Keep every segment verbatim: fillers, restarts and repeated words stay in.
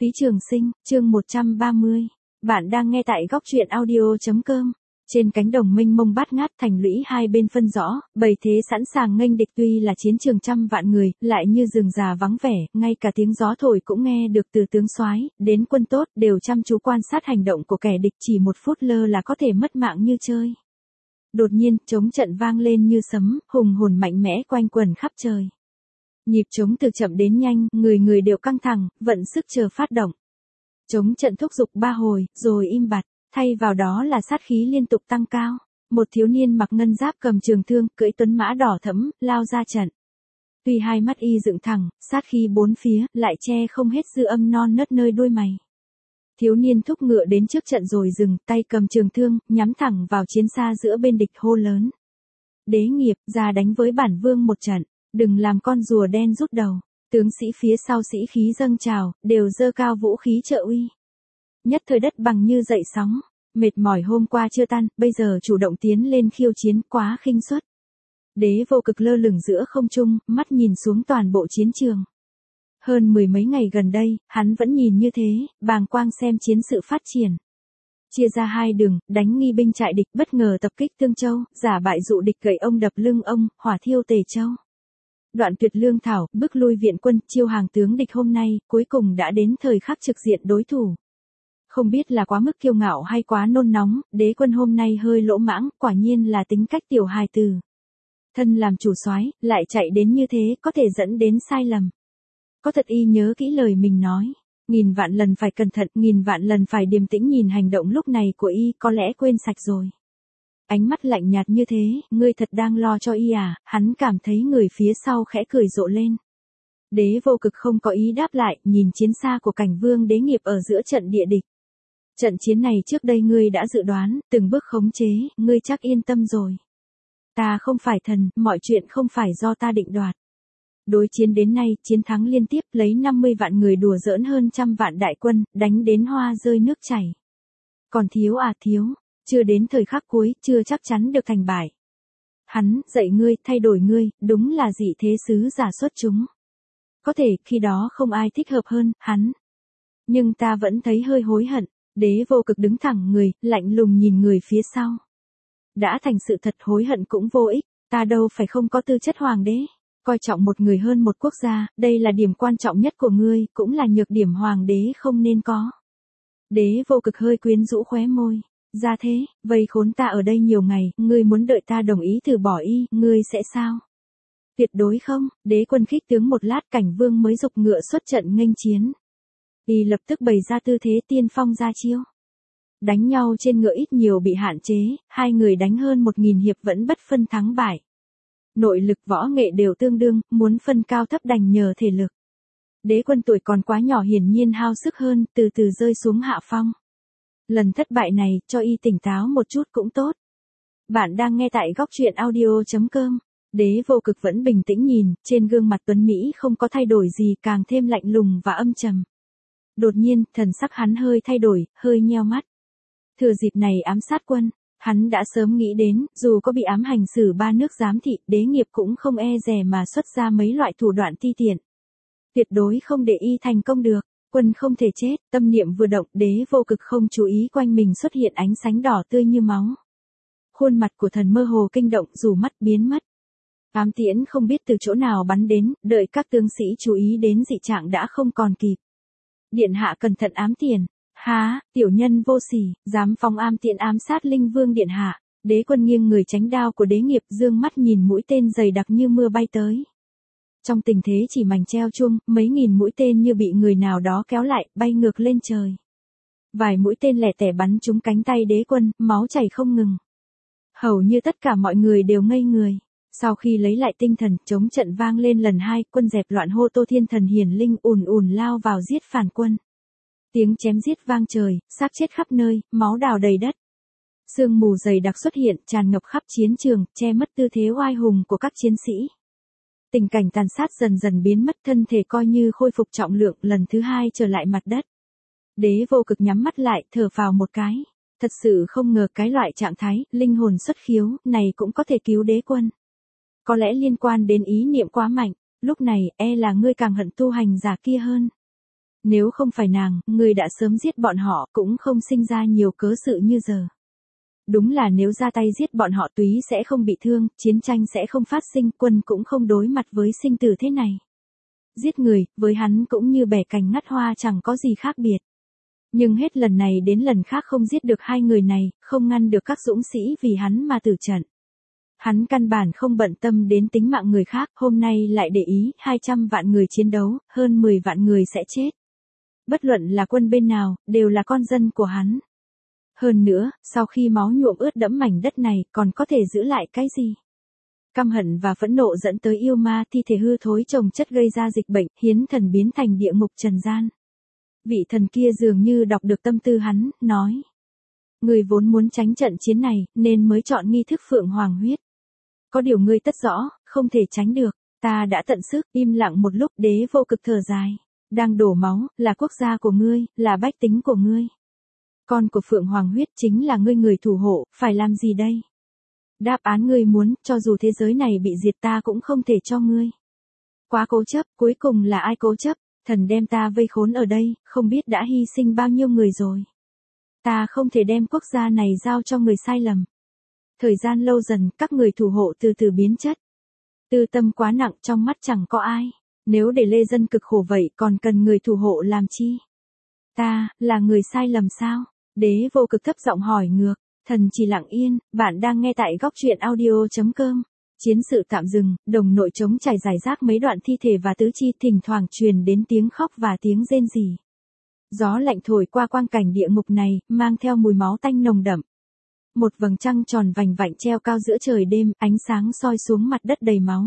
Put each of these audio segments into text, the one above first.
Phí Trường Sinh, chương một trăm ba mươi. Bạn đang nghe tại góc truyện audio chấm com. Trên cánh đồng mênh mông bát ngát, thành lũy hai bên phân rõ, bầy thế sẵn sàng nghênh địch, tuy là chiến trường trăm vạn người, lại như rừng già vắng vẻ, ngay cả tiếng gió thổi cũng nghe được từ tướng soái đến quân tốt, đều chăm chú quan sát hành động của kẻ địch, chỉ một phút lơ là có thể mất mạng như chơi. Đột nhiên, trống trận vang lên như sấm, hùng hồn mạnh mẽ quanh quẩn khắp trời. Nhịp trống từ chậm đến nhanh, người người đều căng thẳng, vận sức chờ phát động. Trống trận thúc giục ba hồi, rồi im bặt, thay vào đó là sát khí liên tục tăng cao. Một thiếu niên mặc ngân giáp cầm trường thương, cưỡi tuấn mã đỏ thẫm, lao ra trận. Tuy hai mắt y dựng thẳng, sát khí bốn phía, lại che không hết dư âm non nớt nơi đuôi mày. Thiếu niên thúc ngựa đến trước trận rồi dừng, tay cầm trường thương, nhắm thẳng vào chiến xa giữa bên địch, hô lớn. Đế nghiệp, ra đánh với bản vương một trận. Đừng làm con rùa đen rút đầu. Tướng sĩ phía sau sĩ khí dâng trào, đều giơ cao vũ khí trợ uy. Nhất thời đất bằng như dậy sóng. Mệt mỏi hôm qua chưa tan, bây giờ chủ động tiến lên khiêu chiến, quá khinh suất. Đế Vô Cực lơ lửng giữa không trung, mắt nhìn xuống toàn bộ chiến trường. Hơn mười mấy ngày gần đây, hắn vẫn nhìn như thế, bàng quang xem chiến sự phát triển. Chia ra hai đường, đánh nghi binh trại địch, bất ngờ tập kích Tương Châu, giả bại dụ địch, gậy ông đập lưng ông, hỏa thiêu Tề Châu. Đoạn tuyệt lương thảo, bước lui viện quân, chiêu hàng tướng địch, hôm nay, cuối cùng đã đến thời khắc trực diện đối thủ. Không biết là quá mức kiêu ngạo hay quá nôn nóng, đế quân hôm nay hơi lỗ mãng, quả nhiên là tính cách tiểu hài tử. Thân làm chủ soái, lại chạy đến như thế, có thể dẫn đến sai lầm. Có thật y nhớ kỹ lời mình nói, nghìn vạn lần phải cẩn thận, nghìn vạn lần phải điềm tĩnh, nhìn hành động lúc này của y, có lẽ quên sạch rồi. Ánh mắt lạnh nhạt như thế, ngươi thật đang lo cho y à? Hắn cảm thấy người phía sau khẽ cười rộ lên. Đế Vô Cực không có ý đáp lại, nhìn chiến xa của Cảnh Vương Đế Nghiệp ở giữa trận địa địch. Trận chiến này trước đây ngươi đã dự đoán, từng bước khống chế, ngươi chắc yên tâm rồi. Ta không phải thần, mọi chuyện không phải do ta định đoạt. Đối chiến đến nay, chiến thắng liên tiếp, lấy năm mươi vạn người đùa giỡn hơn trăm vạn đại quân, đánh đến hoa rơi nước chảy. Còn thiếu à thiếu. Chưa đến thời khắc cuối, chưa chắc chắn được thành bại. Hắn, dạy ngươi, thay đổi ngươi, đúng là dị thế sứ giả xuất chúng. Có thể, khi đó không ai thích hợp hơn, hắn. Nhưng ta vẫn thấy hơi hối hận. Đế Vô Cực đứng thẳng người, lạnh lùng nhìn người phía sau. Đã thành sự thật, hối hận cũng vô ích, ta đâu phải không có tư chất hoàng đế. Coi trọng một người hơn một quốc gia, đây là điểm quan trọng nhất của ngươi, cũng là nhược điểm hoàng đế không nên có. Đế Vô Cực hơi quyến rũ khóe môi. Ra thế, vây khốn ta ở đây nhiều ngày, ngươi muốn đợi ta đồng ý từ bỏ y, ngươi sẽ sao? Tuyệt đối không, đế quân khích tướng một lát, Cảnh Vương mới dục ngựa xuất trận nghênh chiến. Y lập tức bày ra tư thế tiên phong ra chiêu. Đánh nhau trên ngựa ít nhiều bị hạn chế, hai người đánh hơn một nghìn hiệp vẫn bất phân thắng bại. Nội lực võ nghệ đều tương đương, muốn phân cao thấp đành nhờ thể lực. Đế quân tuổi còn quá nhỏ hiển nhiên hao sức hơn, từ từ rơi xuống hạ phong. Lần thất bại này, cho y tỉnh táo một chút cũng tốt. Bạn đang nghe tại góc truyện audio chấm com. Đế Vô Cực vẫn bình tĩnh nhìn, trên gương mặt tuấn Mỹ không có thay đổi gì, càng thêm lạnh lùng và âm trầm. Đột nhiên, thần sắc hắn hơi thay đổi, hơi nheo mắt. Thừa dịp này ám sát quân, hắn đã sớm nghĩ đến, dù có bị ám hành xử ba nước giám thị, Đế Nghiệp cũng không e dè mà xuất ra mấy loại thủ đoạn ti tiện. Tuyệt đối không để y thành công được. Quân không thể chết, tâm niệm vừa động, Đế Vô Cực không chú ý quanh mình xuất hiện ánh sáng đỏ tươi như máu. Khuôn mặt của thần mơ hồ kinh động, dù mắt biến mất. Ám tiễn không biết từ chỗ nào bắn đến, đợi các tướng sĩ chú ý đến dị trạng đã không còn kịp. Điện hạ cẩn thận ám tiền. Há, tiểu nhân vô sỉ, dám phóng ám tiễn ám sát Linh Vương điện hạ. Đế quân nghiêng người tránh đao của Đế Nghiệp, dương mắt nhìn mũi tên dày đặc như mưa bay tới. Trong tình thế chỉ mảnh treo chuông, mấy nghìn mũi tên như bị người nào đó kéo lại, bay ngược lên trời. Vài mũi tên lẻ tẻ bắn trúng cánh tay đế quân, máu chảy không ngừng. Hầu như tất cả mọi người đều ngây người. Sau khi lấy lại tinh thần, trống trận vang lên lần hai, quân dẹp loạn hô Tô Thiên Thần hiển linh ùn ùn lao vào giết phản quân. Tiếng chém giết vang trời, xác chết khắp nơi, máu đào đầy đất. Sương mù dày đặc xuất hiện, tràn ngập khắp chiến trường, che mất tư thế oai hùng của các chiến sĩ. Tình cảnh tàn sát dần dần biến mất, thân thể coi như khôi phục trọng lượng, lần thứ hai trở lại mặt đất. Đế Vô Cực nhắm mắt lại, thở phào một cái. Thật sự không ngờ cái loại trạng thái, linh hồn xuất khiếu, này cũng có thể cứu đế quân. Có lẽ liên quan đến ý niệm quá mạnh, lúc này, e là ngươi càng hận tu hành giả kia hơn. Nếu không phải nàng, ngươi đã sớm giết bọn họ, cũng không sinh ra nhiều cớ sự như giờ. Đúng là nếu ra tay giết bọn họ Túy sẽ không bị thương, chiến tranh sẽ không phát sinh, quân cũng không đối mặt với sinh tử thế này. Giết người, với hắn cũng như bẻ cành ngắt hoa chẳng có gì khác biệt. Nhưng hết lần này đến lần khác không giết được hai người này, không ngăn được các dũng sĩ vì hắn mà tử trận. Hắn căn bản không bận tâm đến tính mạng người khác, hôm nay lại để ý, hai trăm vạn người chiến đấu, hơn mười vạn người sẽ chết. Bất luận là quân bên nào, đều là con dân của hắn. Hơn nữa, sau khi máu nhuộm ướt đẫm mảnh đất này, còn có thể giữ lại cái gì? Căm hận và phẫn nộ dẫn tới yêu ma, thi thể hư thối chồng chất gây ra dịch bệnh, hiến thần biến thành địa ngục trần gian. Vị thần kia dường như đọc được tâm tư hắn, nói. Người vốn muốn tránh trận chiến này, nên mới chọn nghi thức phượng hoàng huyết. Có điều ngươi tất rõ, không thể tránh được, ta đã tận sức, im lặng một lúc, Đế Vô Cực thở dài. Đang đổ máu, là quốc gia của ngươi, là bách tính của ngươi. Con của phượng hoàng huyết chính là ngươi người thủ hộ, phải làm gì đây? Đáp án ngươi muốn, cho dù thế giới này bị diệt ta cũng không thể cho ngươi. Quá cố chấp, cuối cùng là ai cố chấp? Thần đem ta vây khốn ở đây, không biết đã hy sinh bao nhiêu người rồi. Ta không thể đem quốc gia này giao cho người sai lầm. Thời gian lâu dần, các người thủ hộ từ từ biến chất. Tư tâm quá nặng, trong mắt chẳng có ai. Nếu để lê dân cực khổ vậy, còn cần người thủ hộ làm chi? Ta, là người sai lầm sao? Đế Vô Cực thấp giọng hỏi ngược. Thần chỉ lặng yên, bạn đang nghe tại góc truyện audio chấm com. Chiến sự tạm dừng, đồng nội trống trải rải rác mấy đoạn thi thể và tứ chi, thỉnh thoảng truyền đến tiếng khóc và tiếng rên rỉ. Gió lạnh thổi qua quang cảnh địa ngục này, mang theo mùi máu tanh nồng đậm. Một vầng trăng tròn vành vạnh treo cao giữa trời đêm, ánh sáng soi xuống mặt đất đầy máu.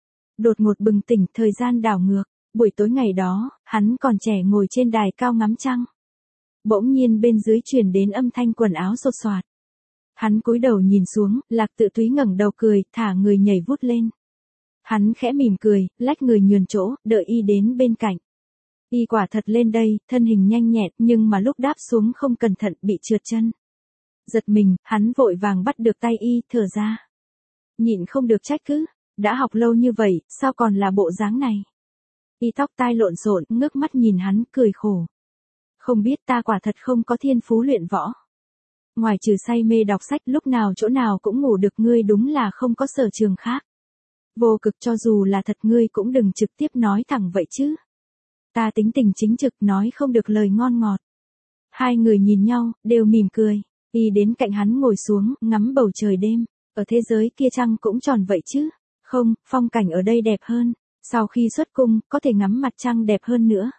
Đột ngột bừng tỉnh, thời gian đảo ngược. Buổi tối ngày đó, hắn còn trẻ ngồi trên đài cao ngắm trăng. Bỗng nhiên bên dưới truyền đến âm thanh quần áo xột xoạt. Hắn cúi đầu nhìn xuống, Lạc Tự Túy ngẩng đầu cười, thả người nhảy vút lên. Hắn khẽ mỉm cười, lách người nhường chỗ, đợi y đến bên cạnh. Y quả thật lên đây, thân hình nhanh nhẹn, nhưng mà lúc đáp xuống không cẩn thận bị trượt chân. Giật mình, hắn vội vàng bắt được tay y, thở ra. Nhịn không được trách cứ, đã học lâu như vậy, sao còn là bộ dáng này? Y tóc tai lộn xộn, ngước mắt nhìn hắn, cười khổ. Không biết ta quả thật không có thiên phú luyện võ. Ngoài trừ say mê đọc sách, lúc nào chỗ nào cũng ngủ được, ngươi đúng là không có sở trường khác. Vô Cực, cho dù là thật ngươi cũng đừng trực tiếp nói thẳng vậy chứ. Ta tính tình chính trực, nói không được lời ngon ngọt. Hai người nhìn nhau, đều mỉm cười. Y đến cạnh hắn ngồi xuống, ngắm bầu trời đêm. Ở thế giới kia trăng cũng tròn vậy chứ. Không, phong cảnh ở đây đẹp hơn. Sau khi xuất cung, có thể ngắm mặt trăng đẹp hơn nữa.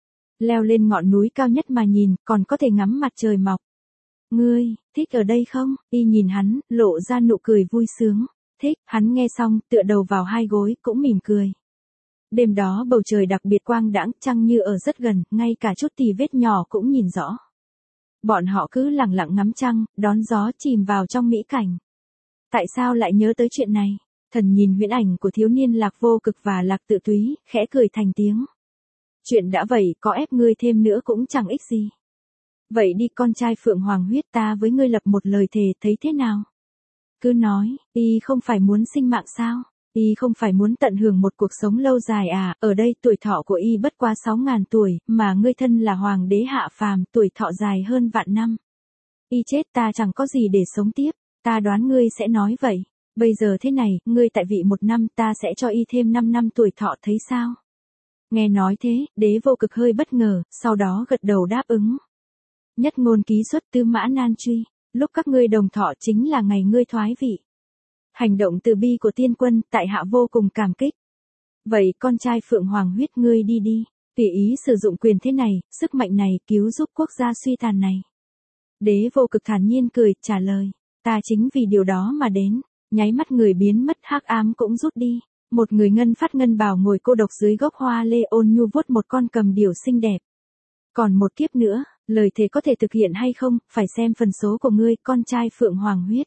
Leo lên ngọn núi cao nhất mà nhìn, còn có thể ngắm mặt trời mọc. Ngươi, thích ở đây không? Y nhìn hắn, lộ ra nụ cười vui sướng. Thích, hắn nghe xong, tựa đầu vào hai gối, cũng mỉm cười. Đêm đó bầu trời đặc biệt quang đãng, trăng như ở rất gần, ngay cả chút tì vết nhỏ cũng nhìn rõ. Bọn họ cứ lặng lặng ngắm trăng, đón gió chìm vào trong mỹ cảnh. Tại sao lại nhớ tới chuyện này? Thần nhìn huyễn ảnh của thiếu niên Lạc Vô Cực và Lạc Tự Túy, khẽ cười thành tiếng. Chuyện đã vậy, có ép ngươi thêm nữa cũng chẳng ích gì. Vậy đi con trai phượng hoàng huyết, ta với ngươi lập một lời thề, thấy thế nào? Cứ nói, y không phải muốn sinh mạng sao? Y không phải muốn tận hưởng một cuộc sống lâu dài à? Ở đây tuổi thọ của y bất qua sáu ngàn tuổi, mà ngươi thân là hoàng đế hạ phàm, tuổi thọ dài hơn vạn năm. Y chết ta chẳng có gì để sống tiếp, ta đoán ngươi sẽ nói vậy. Bây giờ thế này, ngươi tại vị một năm, ta sẽ cho y thêm năm năm tuổi thọ, thấy sao? Nghe nói thế, Đế Vô Cực hơi bất ngờ, sau đó gật đầu đáp ứng. Nhất ngôn ký xuất, tư mã nan truy, lúc các ngươi đồng thọ chính là ngày ngươi thoái vị. Hành động từ bi của tiên quân, tại hạ vô cùng cảm kích. Vậy con trai phượng hoàng huyết, ngươi đi đi, tùy ý sử dụng quyền thế này, sức mạnh này, cứu giúp quốc gia suy tàn này. Đế Vô Cực thản nhiên cười, trả lời, ta chính vì điều đó mà đến. Nháy mắt người biến mất, hắc ám cũng rút đi. Một người ngân phát ngân bào ngồi cô độc dưới gốc hoa lê, ôn nhu vuốt một con cầm điểu xinh đẹp. Còn một kiếp nữa, lời thề có thể thực hiện hay không, phải xem phần số của ngươi, con trai phượng hoàng huyết.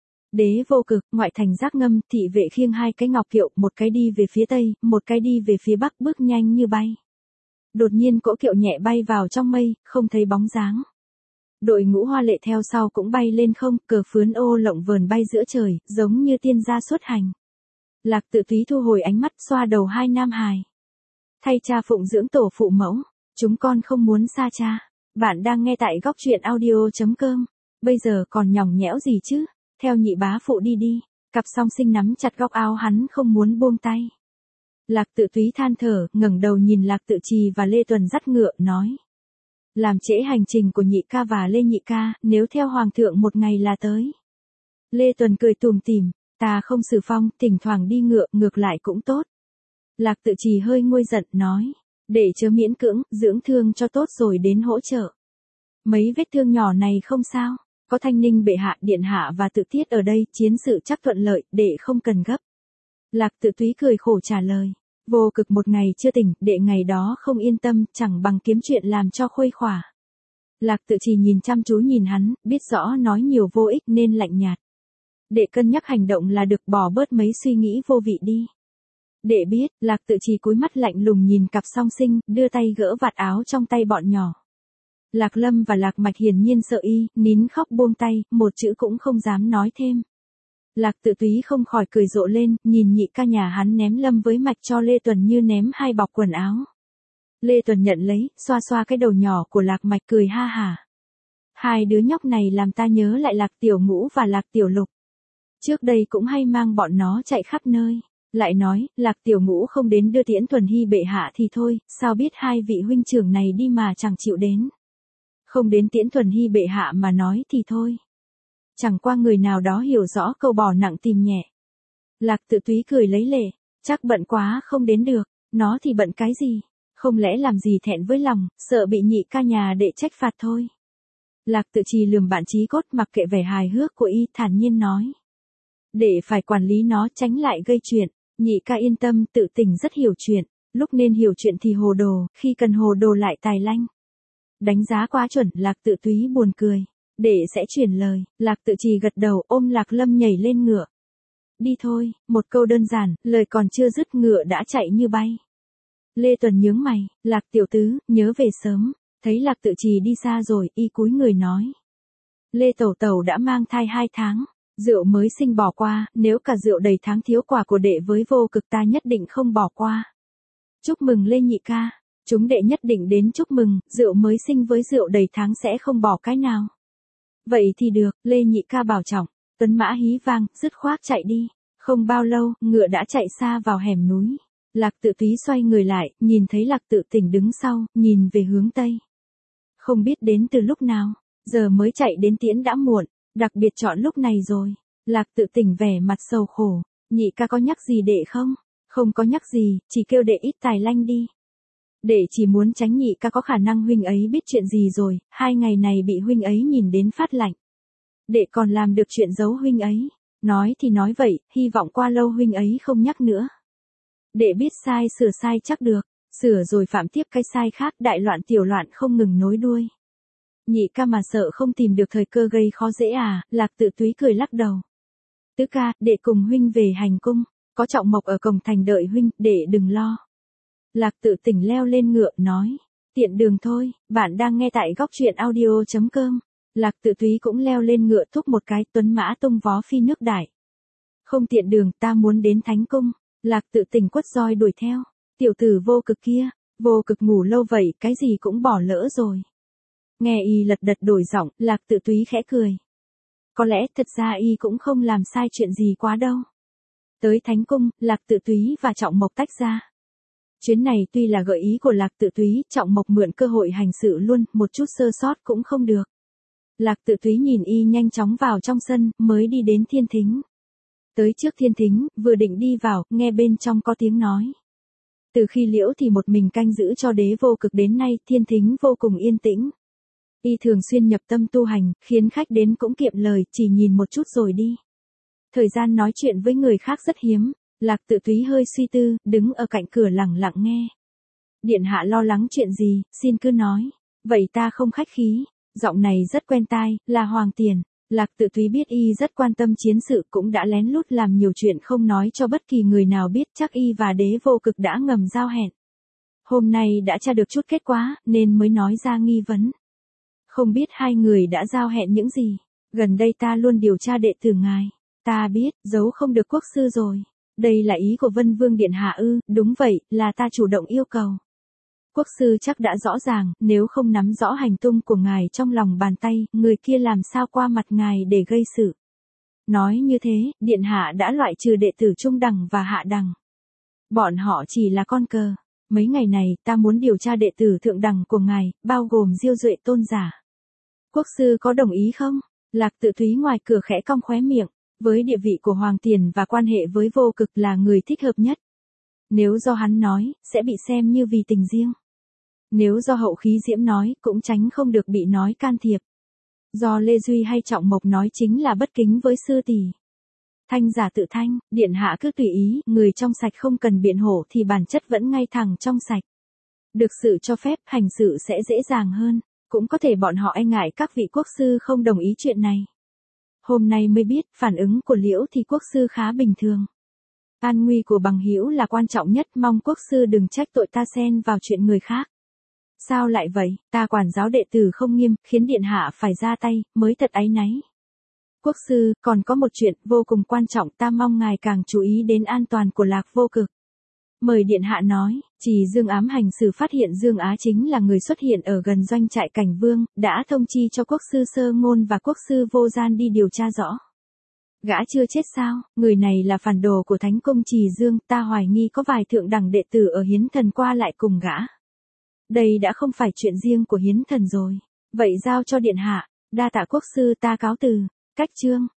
Đế Vô Cực, ngoại thành Giác Ngâm, thị vệ khiêng hai cái ngọc kiệu, một cái đi về phía tây, một cái đi về phía bắc, bước nhanh như bay. Đột nhiên cỗ kiệu nhẹ bay vào trong mây, không thấy bóng dáng. Đội ngũ hoa lệ theo sau cũng bay lên không, cờ phướn ô lộng vờn bay giữa trời, giống như tiên gia xuất hành. Lạc Tự Túy thu hồi ánh mắt, xoa đầu hai nam hài. Thay cha phụng dưỡng tổ phụ mẫu, Chúng con không muốn xa cha. Bạn đang nghe tại góc truyện audio.com. Bây giờ còn nhỏng nhẽo gì chứ? Theo nhị bá phụ đi đi. Cặp song sinh nắm chặt góc áo hắn không muốn buông tay. Lạc Tự Túy than thở, ngẩng đầu nhìn Lạc Tự Trì và Lê Tuần dắt ngựa, nói. Làm trễ hành trình của nhị ca và Lê nhị ca, nếu theo hoàng thượng một ngày là tới. Lê Tuần cười tùm tìm, ta không xử phong, thỉnh thoảng đi ngựa, ngược lại cũng tốt. Lạc Tự Trì hơi nguôi giận, nói. Để chớ miễn cưỡng, dưỡng thương cho tốt rồi đến hỗ trợ. Mấy vết thương nhỏ này không sao, có Thanh Ninh bệ hạ, điện hạ và Tự Tiết ở đây, chiến sự chắc thuận lợi, đệ không cần gấp. Lạc Tự Túy cười khổ trả lời. Vô Cực một ngày chưa tỉnh, đệ ngày đó không yên tâm, chẳng bằng kiếm chuyện làm cho khuây khỏa. Lạc Tự Trì nhìn chăm chú nhìn hắn, biết rõ nói nhiều vô ích nên lạnh nhạt. Đệ cân nhắc hành động là được, bỏ bớt mấy suy nghĩ vô vị đi. Đệ biết. Lạc Tự Trì cúi mắt lạnh lùng nhìn cặp song sinh, đưa tay gỡ vạt áo trong tay bọn nhỏ. Lạc Lâm và Lạc Mạch hiển nhiên sợ y, nín khóc buông tay, một chữ cũng không dám nói thêm. Lạc Tự Túy không khỏi cười rộ lên, nhìn nhị ca nhà hắn ném Lâm với Mạch cho Lê Tuần như ném hai bọc quần áo. Lê Tuần nhận lấy, xoa xoa cái đầu nhỏ của Lạc Mạch cười ha hả. Hai đứa nhóc này làm ta nhớ lại Lạc Tiểu Ngũ và Lạc Tiểu Lục. Trước đây cũng hay mang bọn nó chạy khắp nơi. Lại nói, Lạc Tiểu Ngũ không đến đưa tiễn Thuần Hy bệ hạ thì thôi, sao biết hai vị huynh trưởng này đi mà chẳng chịu đến. Không đến tiễn Thuần Hy bệ hạ mà nói thì thôi. Chẳng qua người nào đó hiểu rõ câu bỏ nặng tìm nhẹ. Lạc Tự Túy cười lấy lệ, chắc bận quá không đến được, nó thì bận cái gì, không lẽ làm gì thẹn với lòng, sợ bị nhị ca nhà đệ trách phạt thôi. Lạc Tự Trì lườm bạn chí cốt mặc kệ vẻ hài hước của y, thản nhiên nói. Để phải quản lý nó tránh lại gây chuyện, nhị ca yên tâm, Tự Tỉnh rất hiểu chuyện, lúc nên hiểu chuyện thì hồ đồ, khi cần hồ đồ lại tài lanh. Đánh giá quá chuẩn, Lạc Tự Túy buồn cười. Để sẽ chuyển lời. Lạc Tự Trì gật đầu, ôm Lạc Lâm nhảy lên ngựa. Đi thôi, một câu đơn giản, lời còn chưa dứt ngựa đã chạy như bay. Lê Tuần nhướng mày, Lạc tiểu tứ, nhớ về sớm. Thấy Lạc Tự Trì đi xa rồi, y cúi người nói. Lê tẩu tẩu đã mang thai hai tháng, rượu mới sinh bỏ qua, nếu cả rượu đầy tháng thiếu quà của đệ với Vô Cực ta nhất định không bỏ qua. Chúc mừng Lê nhị ca, chúng đệ nhất định đến chúc mừng, rượu mới sinh với rượu đầy tháng sẽ không bỏ cái nào. Vậy thì được, Lê nhị ca bảo trọng. Tuấn mã hí vang, dứt khoát chạy đi. Không bao lâu, ngựa đã chạy xa vào hẻm núi. Lạc Tự Túy xoay người lại, nhìn thấy Lạc Tự Tỉnh đứng sau, nhìn về hướng tây. Không biết đến từ lúc nào, giờ mới chạy đến tiễn đã muộn, đặc biệt chọn lúc này rồi. Lạc Tự Tỉnh vẻ mặt sầu khổ, nhị ca có nhắc gì đệ không? Không có nhắc gì, chỉ kêu đệ ít tài lanh đi. Đệ chỉ muốn tránh nhị ca có khả năng huynh ấy biết chuyện gì rồi, hai ngày này bị huynh ấy nhìn đến phát lạnh. Đệ còn làm được chuyện giấu huynh ấy. Nói thì nói vậy, hy vọng qua lâu huynh ấy không nhắc nữa. Đệ biết sai sửa sai chắc được, sửa rồi phạm tiếp cái sai khác, đại loạn tiểu loạn không ngừng nối đuôi. Nhị ca mà sợ không tìm được thời cơ gây khó dễ à? Lạc Tự Túy cười lắc đầu. Tứ ca, đệ cùng huynh về hành cung, có Trọng Mộc ở cổng thành đợi huynh, đệ đừng lo. Lạc Tự Tỉnh leo lên ngựa, nói. Tiện đường thôi, bạn đang nghe tại góc truyện audio.com. Lạc Tự Túy cũng leo lên ngựa thúc một cái, tuấn mã tung vó phi nước đại. Không tiện đường, ta muốn đến Thánh Cung. Lạc Tự Tỉnh quất roi đuổi theo. Tiểu tử Vô Cực kia, Vô Cực ngủ lâu vậy, cái gì cũng bỏ lỡ rồi. Nghe y lật đật đổi giọng, Lạc Tự Túy khẽ cười. Có lẽ thật ra y cũng không làm sai chuyện gì quá đâu. Tới Thánh Cung, Lạc Tự Túy và Trọng Mộc tách ra. Chuyến này tuy là gợi ý của Lạc Tự Túy, Trọng Mộc mượn cơ hội hành sự luôn, một chút sơ sót cũng không được. Lạc Tự Túy nhìn y nhanh chóng vào trong sân, mới đi đến thiên thính. Tới trước thiên thính, vừa định đi vào, nghe bên trong có tiếng nói. Từ khi Liễu thì một mình canh giữ cho Đế Vô Cực đến nay, thiên thính vô cùng yên tĩnh. Y thường xuyên nhập tâm tu hành, khiến khách đến cũng kiệm lời, chỉ nhìn một chút rồi đi. Thời gian nói chuyện với người khác rất hiếm. Lạc Tự Túy hơi suy tư, đứng ở cạnh cửa lặng lặng nghe. Điện hạ lo lắng chuyện gì, xin cứ nói. Vậy ta không khách khí. Giọng này rất quen tai, là Hoàng Tiền. Lạc Tự Túy biết y rất quan tâm chiến sự, cũng đã lén lút làm nhiều chuyện không nói cho bất kỳ người nào biết, chắc y và Đế Vô Cực đã ngầm giao hẹn. Hôm nay đã tra được chút kết quả, nên mới nói ra nghi vấn. Không biết hai người đã giao hẹn những gì. Gần đây ta luôn điều tra đệ tử ngài. Ta biết, giấu không được quốc sư rồi. Đây là ý của Vân Vương Điện Hạ ư? Đúng vậy, là ta chủ động yêu cầu. Quốc sư chắc đã rõ ràng, nếu không nắm rõ hành tung của ngài trong lòng bàn tay, người kia làm sao qua mặt ngài để gây sự. Nói như thế, điện hạ đã loại trừ đệ tử trung đẳng và hạ đẳng. Bọn họ chỉ là con cờ. Mấy ngày này, ta muốn điều tra đệ tử thượng đẳng của ngài, bao gồm Diêu Duệ tôn giả. Quốc sư có đồng ý không? Lạc Tự Thúy ngoài cửa khẽ cong khóe miệng, với địa vị của Hoàng Tiền và quan hệ với Vô Cực là người thích hợp nhất. Nếu do hắn nói, sẽ bị xem như vì tình riêng. Nếu do Hậu Khí Diễm nói, cũng tránh không được bị nói can thiệp. Do Lê Duy hay Trọng Mộc nói chính là bất kính với sư tỷ. Thanh giả tự thanh, điện hạ cứ tùy ý, người trong sạch không cần biện hộ thì bản chất vẫn ngay thẳng trong sạch. Được sự cho phép, hành sự sẽ dễ dàng hơn, cũng có thể bọn họ e ngại các vị quốc sư không đồng ý chuyện này. Hôm nay mới biết, phản ứng của Liễu thì quốc sư khá bình thường. An nguy của bằng hữu là quan trọng nhất, mong quốc sư đừng trách tội ta xen vào chuyện người khác. Sao lại vậy, ta quản giáo đệ tử không nghiêm, khiến điện hạ phải ra tay, mới thật áy náy. Quốc sư, còn có một chuyện vô cùng quan trọng, ta mong ngài càng chú ý đến an toàn của Lạc Vô Cực. Mời điện hạ nói, Trì Dương ám hành sử phát hiện Dương Á chính là người xuất hiện ở gần doanh trại Cảnh Vương, đã thông chi cho quốc sư Sơ Ngôn và quốc sư Vô Gian đi điều tra rõ. Gã chưa chết sao, người này là phản đồ của Thánh Cung Trì Dương, ta hoài nghi có vài thượng đẳng đệ tử ở Hiến Thần qua lại cùng gã. Đây đã không phải chuyện riêng của Hiến Thần rồi, vậy giao cho điện hạ, đa tạ quốc sư, ta cáo từ. Cách chương